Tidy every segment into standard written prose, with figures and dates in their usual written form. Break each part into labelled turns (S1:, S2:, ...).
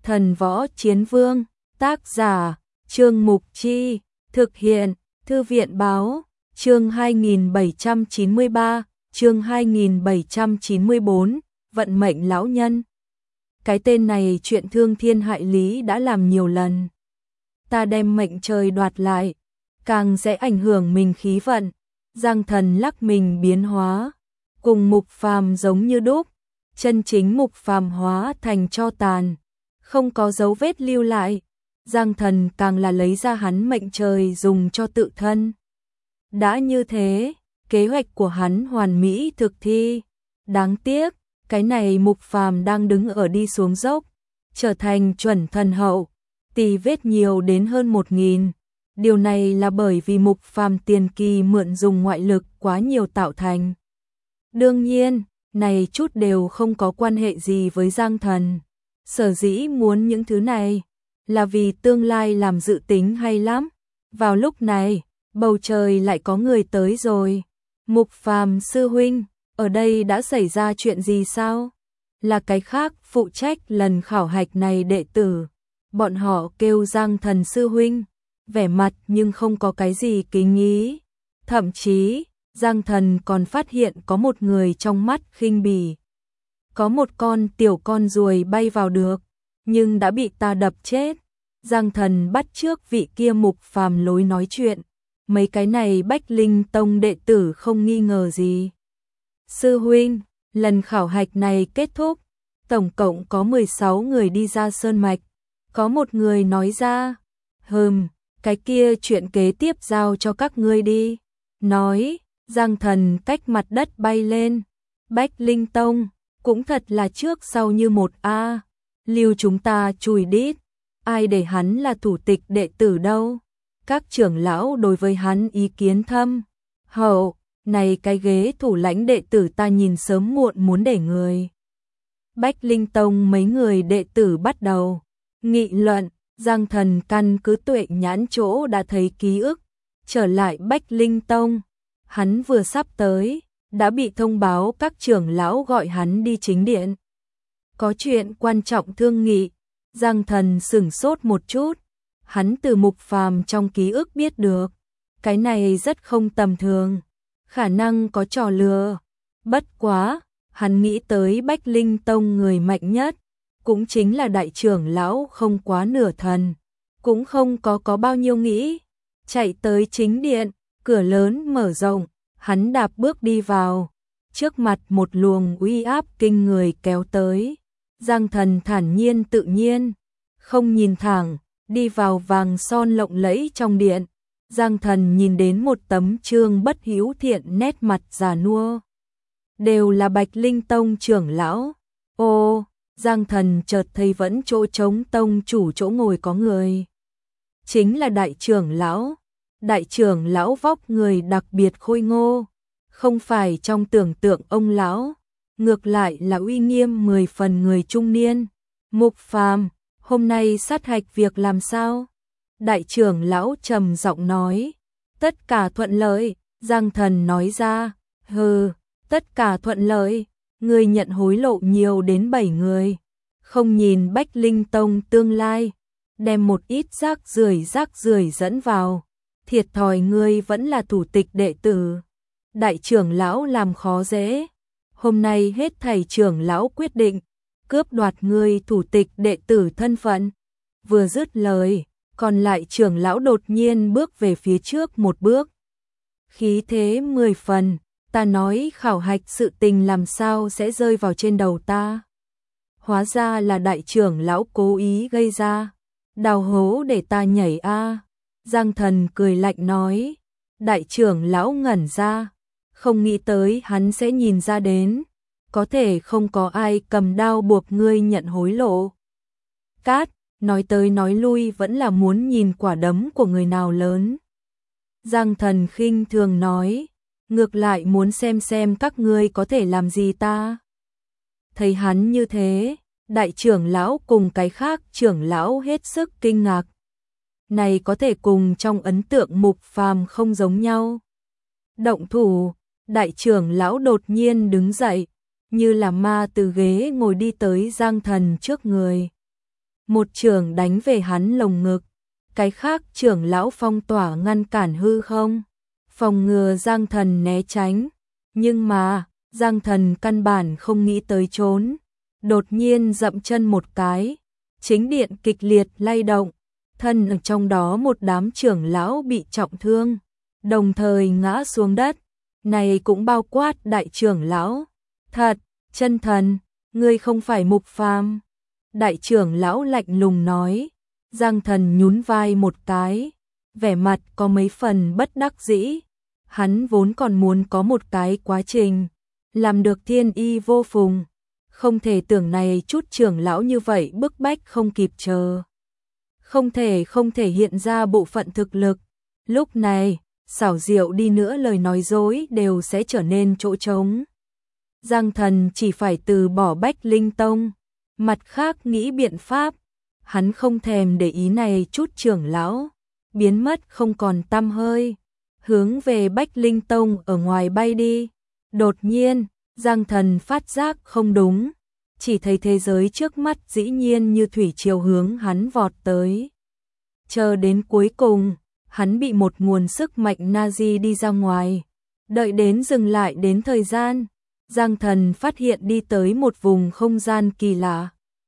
S1: Thần Võ Chiến Vương, tác giả, Trương Mục Chi, thực hiện, Thư viện Báo, chương 2793, chương 2794, Vận mệnh lão nhân. Cái tên này chuyện thương thiên hại lý đã làm nhiều lần. Ta đem mệnh trời đoạt lại, càng sẽ ảnh hưởng mình khí vận. Giang Thần lắc mình biến hóa, cùng Mục Phàm giống như đúc, chân chính Mục Phàm hóa thành tro tàn, không có dấu vết lưu lại. Giang Thần càng là lấy ra hắn mệnh trời dùng cho tự thân. Đã như thế, kế hoạch của hắn hoàn mỹ thực thi. Đáng tiếc, cái này Mục Phàm đang đứng ở đi xuống dốc, trở thành chuẩn thần hậu, tì vết nhiều đến hơn 1000. Điều này là bởi vì Mục Phàm tiền kỳ mượn dùng ngoại lực quá nhiều tạo thành. Đương nhiên, này chút đều không có quan hệ gì với Giang Thần. Sở dĩ muốn những thứ này là vì tương lai làm dự tính hay lắm. Vào lúc này, bầu trời lại có người tới rồi. Mục Phàm sư huynh, ở đây đã xảy ra chuyện gì sao? Là cái khác phụ trách lần khảo hạch này đệ tử. Bọn họ kêu Giang Thần sư huynh, vẻ mặt nhưng không có cái gì kính ý. Thậm chí, Giang Thần còn phát hiện có một người trong mắt khinh bỉ. Có một con tiểu con ruồi bay vào được, nhưng đã bị ta đập chết. Giang Thần bắt trước vị kia Mục Phàm lối nói chuyện. Mấy cái này Bách Linh Tông đệ tử không nghi ngờ gì. Sư huynh, lần khảo hạch này kết thúc, tổng cộng có 16 người đi ra sơn mạch. Có một người nói ra, cái kia chuyện kế tiếp giao cho các ngươi đi. Nói, Giang Thần cách mặt đất bay lên. Bách Linh Tông, cũng thật là trước sau như một a. Lưu chúng ta chùi đít, ai để hắn là thủ tịch đệ tử đâu. Các trưởng lão đối với hắn ý kiến thâm hậu, này cái ghế thủ lãnh đệ tử ta nhìn sớm muộn muốn để người. Bách Linh Tông mấy người đệ tử bắt đầu nghị luận. Giang Thần căn cứ tuệ nhãn chỗ đã thấy ký ức, trở lại Bách Linh Tông. Hắn vừa sắp tới, đã bị thông báo các trưởng lão gọi hắn đi chính điện. Có chuyện quan trọng thương nghị. Giang Thần sửng sốt một chút, hắn từ Mục Phàm trong ký ức biết được, cái này rất không tầm thường, khả năng có trò lừa. Bất quá, hắn nghĩ tới Bách Linh Tông người mạnh nhất, cũng chính là đại trưởng lão không quá nửa thần, cũng không có bao nhiêu nghĩ. Chạy tới chính điện, cửa lớn mở rộng, hắn đạp bước đi vào, trước mặt một luồng uy áp kinh người kéo tới. Giang Thần thản nhiên tự nhiên, không nhìn thẳng, đi vào vàng son lộng lẫy trong điện. Giang Thần nhìn đến một tấm chương bất hữu thiện nét mặt già nua. Đều là Bạch Linh Tông trưởng lão. Ô, Giang Thần chợt thấy vẫn chỗ trống tông chủ chỗ ngồi có người. Chính là đại trưởng lão. Đại trưởng lão vóc người đặc biệt khôi ngô, không phải trong tưởng tượng ông lão, ngược lại là uy nghiêm 10 phần người trung niên. Mục Phàm, hôm nay sát hạch việc làm sao? Đại trưởng lão trầm giọng nói. Tất cả thuận lợi. Giang Thần nói ra. Tất cả thuận lợi. Người nhận hối lộ nhiều đến 7 người. Không nhìn Bách Linh Tông tương lai, đem một ít rác rưởi dẫn vào. Thiệt thòi ngươi vẫn là thủ tịch đệ tử. Đại trưởng lão làm khó dễ. Hôm nay hết thầy trưởng lão quyết định cướp đoạt ngươi thủ tịch đệ tử thân phận. Vừa dứt lời, còn lại trưởng lão đột nhiên bước về phía trước một bước. Khí thế 10 phần, ta nói khảo hạch sự tình làm sao sẽ rơi vào trên đầu ta. Hóa ra là đại trưởng lão cố ý gây ra. Đào hố để ta nhảy a. Giang Thần cười lạnh nói. Đại trưởng lão ngẩn ra, không nghĩ tới hắn sẽ nhìn ra đến. Có thể không có ai cầm đao buộc ngươi nhận hối lộ. Cát, nói tới nói lui vẫn là muốn nhìn quả đấm của người nào lớn. Giang Thần khinh thường nói, ngược lại muốn xem các ngươi có thể làm gì ta. Thấy hắn như thế, đại trưởng lão cùng cái khác trưởng lão hết sức kinh ngạc. Này có thể cùng trong ấn tượng Mục Phàm không giống nhau. Động thủ, đại trưởng lão đột nhiên đứng dậy, như là ma từ ghế ngồi đi tới Giang Thần trước người. một chưởng đánh về hắn lồng ngực. Cái khác trưởng lão phong tỏa ngăn cản hư không, phòng ngừa Giang Thần né tránh. Nhưng mà, Giang Thần căn bản không nghĩ tới trốn. Đột nhiên dậm chân một cái, chính điện kịch liệt lay động, thân ở trong đó một đám trưởng lão bị trọng thương, đồng thời ngã xuống đất. Này cũng bao quát đại trưởng lão. Thật, chân thần, ngươi không phải Mục Phàm. Đại trưởng lão lạnh lùng nói. Giang Thần nhún vai một cái, vẻ mặt có mấy phần bất đắc dĩ. Hắn vốn còn muốn có một cái quá trình làm được thiên y vô phùng, không thể tưởng này chút trưởng lão như vậy bức bách không kịp chờ. Không thể hiện ra bộ phận thực lực. Lúc này, xảo diệu đi nữa lời nói dối đều sẽ trở nên chỗ trống. Giang Thần chỉ phải từ bỏ Bách Linh Tông, mặt khác nghĩ biện pháp. Hắn không thèm để ý này chút trưởng lão, biến mất không còn tăm hơi, hướng về Bách Linh Tông ở ngoài bay đi. Đột nhiên, Giang Thần phát giác không đúng, chỉ thấy thế giới trước mắt dĩ nhiên như thủy triều hướng hắn vọt tới. Chờ đến cuối cùng, hắn bị một nguồn sức mạnh Nazi đi ra ngoài. Đợi đến dừng lại đến thời gian, Giang Thần phát hiện đi tới một vùng không gian kỳ lạ.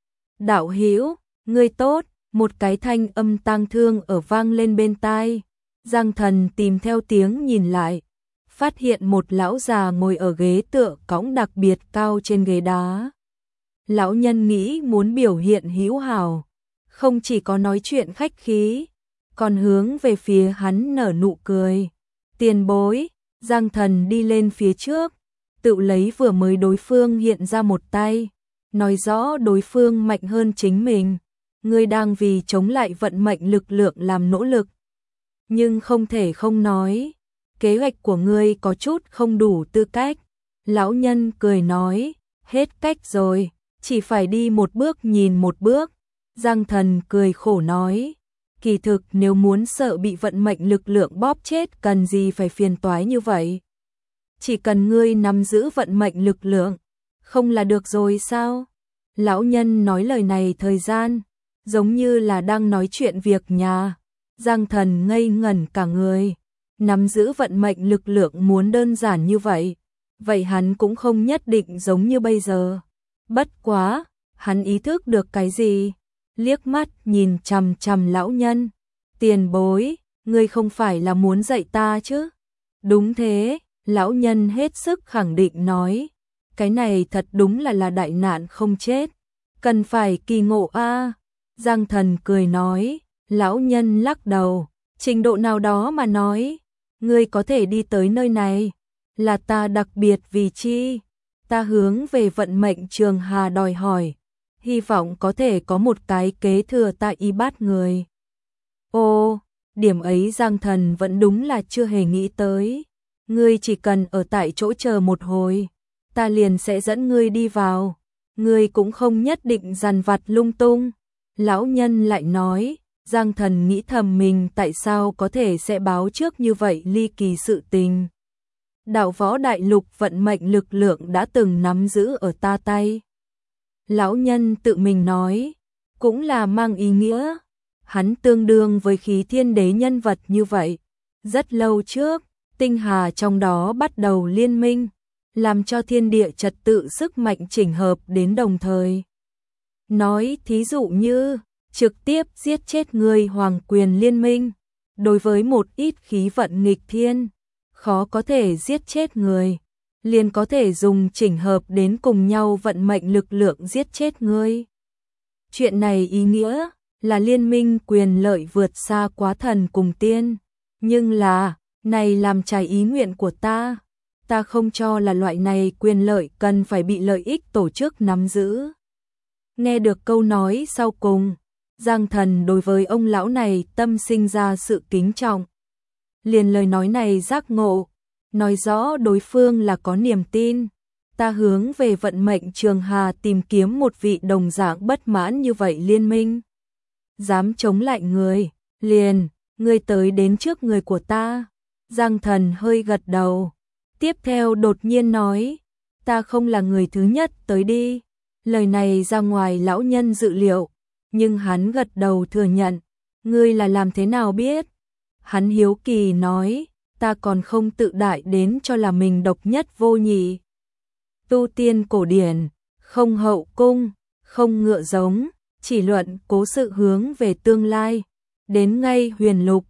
S1: Đạo hữu, ngươi tốt, một cái thanh âm tang thương ở vang lên bên tai. Giang Thần tìm theo tiếng nhìn lại, phát hiện một lão già ngồi ở ghế tựa cõng đặc biệt cao trên ghế đá. Lão nhân nghĩ muốn biểu hiện hữu hảo, không chỉ có nói chuyện khách khí, còn hướng về phía hắn nở nụ cười. Tiền bối, Giang Thần đi lên phía trước, tự lấy vừa mới đối phương hiện ra một tay, nói rõ đối phương mạnh hơn chính mình. Ngươi đang vì chống lại vận mệnh lực lượng làm nỗ lực. Nhưng không thể không nói, kế hoạch của ngươi có chút không đủ tư cách. Lão nhân cười nói, hết cách rồi, chỉ phải đi một bước nhìn một bước. Giang Thần cười khổ nói, kỳ thực nếu muốn sợ bị vận mệnh lực lượng bóp chết cần gì phải phiền toái như vậy. Chỉ cần ngươi nắm giữ vận mệnh lực lượng, không là được rồi sao? Lão nhân nói lời này thời gian, giống như là đang nói chuyện việc nhà. Giang Thần ngây ngẩn cả người, nắm giữ vận mệnh lực lượng muốn đơn giản như vậy, vậy hắn cũng không nhất định giống như bây giờ. Bất quá, hắn ý thức được cái gì? Liếc mắt nhìn chằm chằm lão nhân. Tiền bối, ngươi không phải là muốn dạy ta chứ? Đúng thế, lão nhân hết sức khẳng định nói. Cái này thật đúng là đại nạn không chết, cần phải kỳ ngộ a. Giang Thần cười nói, lão nhân lắc đầu, trình độ nào đó mà nói, ngươi có thể đi tới nơi này, là ta đặc biệt vì chi? Ta hướng về vận mệnh Trường Hà đòi hỏi, hy vọng có thể có một cái kế thừa tại y bát người. Ô, điểm ấy Giang Thần vẫn đúng là chưa hề nghĩ tới. Ngươi chỉ cần ở tại chỗ chờ một hồi, ta liền sẽ dẫn ngươi đi vào, ngươi cũng không nhất định dằn vặt lung tung. Lão nhân lại nói, Giang Thần nghĩ thầm mình tại sao có thể sẽ báo trước như vậy ly kỳ sự tình. Đạo võ đại lục vận mệnh lực lượng đã từng nắm giữ ở ta tay. Lão nhân tự mình nói, cũng là mang ý nghĩa, hắn tương đương với khí thiên đế nhân vật như vậy. Rất lâu trước, tinh hà trong đó bắt đầu liên minh, làm cho thiên địa trật tự sức mạnh chỉnh hợp đến đồng thời. Nói thí dụ như, trực tiếp giết chết người hoàng quyền liên minh, đối với một ít khí vận nghịch thiên, khó có thể giết chết người, liền có thể dùng chỉnh hợp đến cùng nhau vận mệnh lực lượng giết chết ngươi. Chuyện này ý nghĩa là liên minh quyền lợi vượt xa quá thần cùng tiên, nhưng là, này làm trái ý nguyện của ta. Ta không cho là loại này quyền lợi cần phải bị lợi ích tổ chức nắm giữ. Nghe được câu nói sau cùng, Giang Thần đối với ông lão này tâm sinh ra sự kính trọng. Liền lời nói này giác ngộ, nói rõ đối phương là có niềm tin. Ta hướng về vận mệnh Trường Hà tìm kiếm một vị đồng dạng bất mãn như vậy liên minh. Dám chống lại người, liền, ngươi tới đến trước người của ta. Giang Thần hơi gật đầu. Tiếp theo đột nhiên nói, ta không là người thứ nhất tới đi. Lời này ra ngoài lão nhân dự liệu, nhưng hắn gật đầu thừa nhận, ngươi là làm thế nào biết? Hắn hiếu kỳ nói, ta còn không tự đại đến cho là mình độc nhất vô nhị. Tu tiên cổ điển, không hậu cung, không ngựa giống, chỉ luận cố sự hướng về tương lai. Đến ngay huyền lục,